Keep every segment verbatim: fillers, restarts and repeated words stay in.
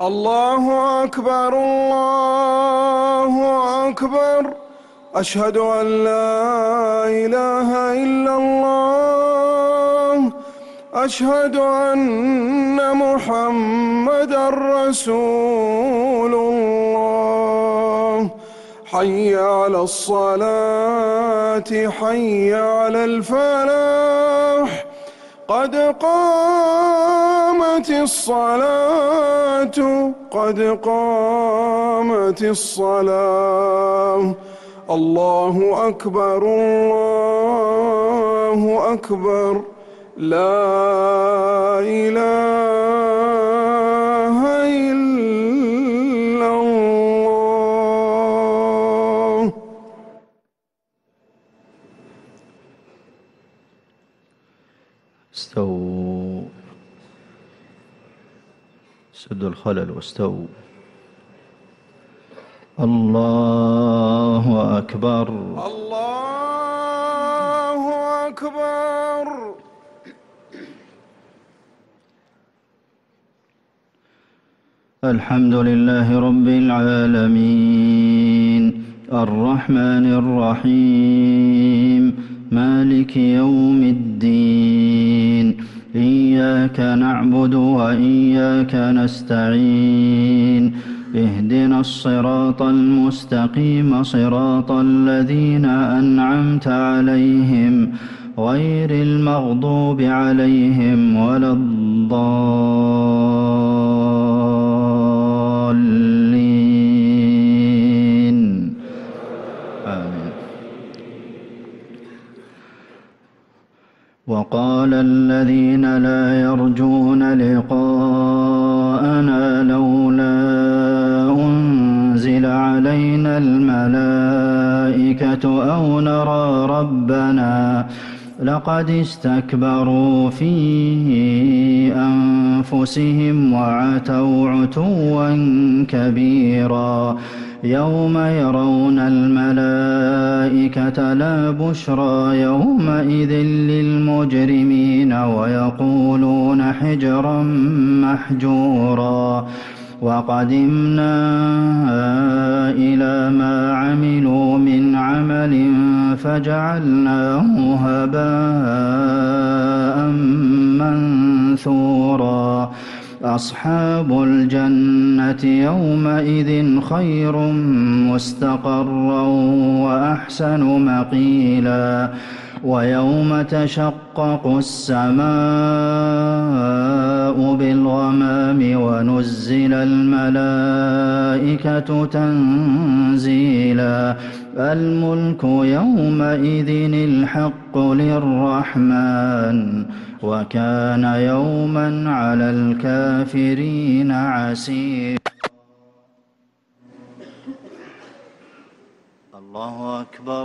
الله أكبر الله أكبر. أشهد أن لا إله إلا الله. أشهد أن محمدًا رسول الله. حي على الصلاة حي على الفلاح. قد قامت الصلاة قد قامت الصلاة. الله أكبر الله أكبر. لا إله إلا الله. استووا، سدوا الخلل واستووا. الله أكبر الله أكبر. الحمد لله رب العالمين الرحمن الرحيم مالك يوم الدين. إياك نعبد وإياك نستعين. اهدنا الصراط المستقيم صراط الذين أنعمت عليهم غير المغضوب عليهم ولا الضالين. آمين. وقال الذين لا يرجون لقاءنا لولا أنزل علينا الملائكة أو نرى ربنا لقد استكبروا في أنفسهم وعتوا عتوا كبيرا. يوم يرون الملائكة لا بشرى يومئذ للمجرمين ويقولون حجرا محجورا. وقدمنا إلى ما عملوا من عمل فجعلناه هباء منثورا. أصحاب الجنة يومئذ خير مستقرا وأحسن مقيلا. ويوم تشقق السماء بالغمام ونزل الملائكة تنزيلا. الملك يومئذ الحق للرحمن وكان يوما على الكافرين عسيرا. الله أكبر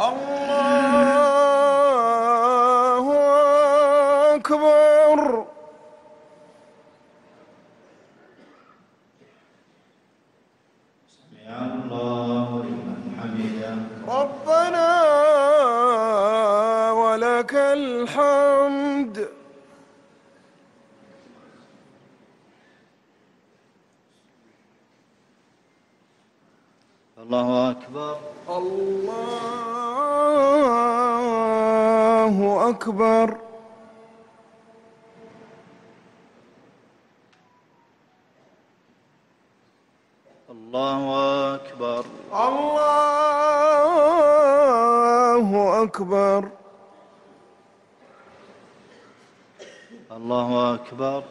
الله أكبر. سمع الله لمن حمده ربنا ولك الحمد. الله أكبر الله أكبر. الله أكبر الله أكبر. الله أكبر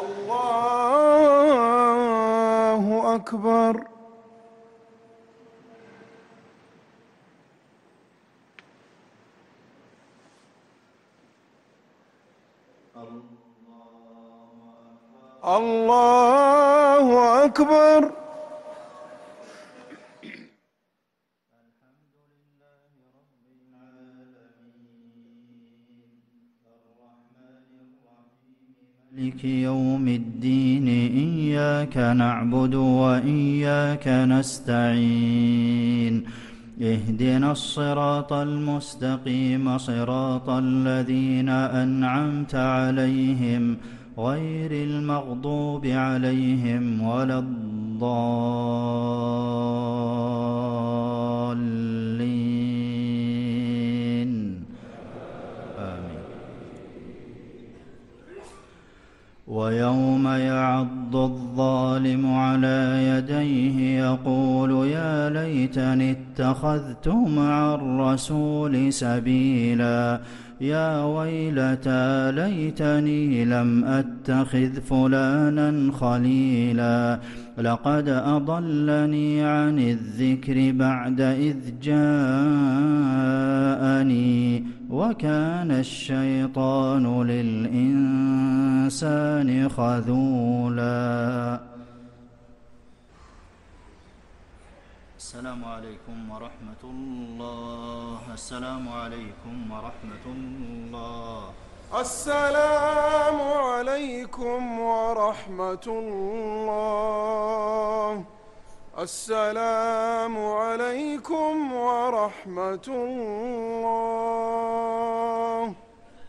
الله أكبر. الله أكبر. الحمد لله رب العالمين الرحمن الرحيم مالك يوم الدين. إياك نعبد وإياك نستعين. اهدنا الصراط المستقيم صراط الذين أنعمت عليهم غير المغضوب عليهم ولا الضالين آمين. ويوم يعض الظالم على يديه يقول يا ليتني اتخذت مع الرسول سبيلا يا ويلتى ليتني لم أتخذ فلانا خليلا لقد أضلني عن الذكر بعد إذ جاءني وكان الشيطان للإنسان خذولا. السلام عليكم ورحمة الله. السلام عليكم ورحمة الله. السلام عليكم ورحمة الله. السلام عليكم ورحمة الله.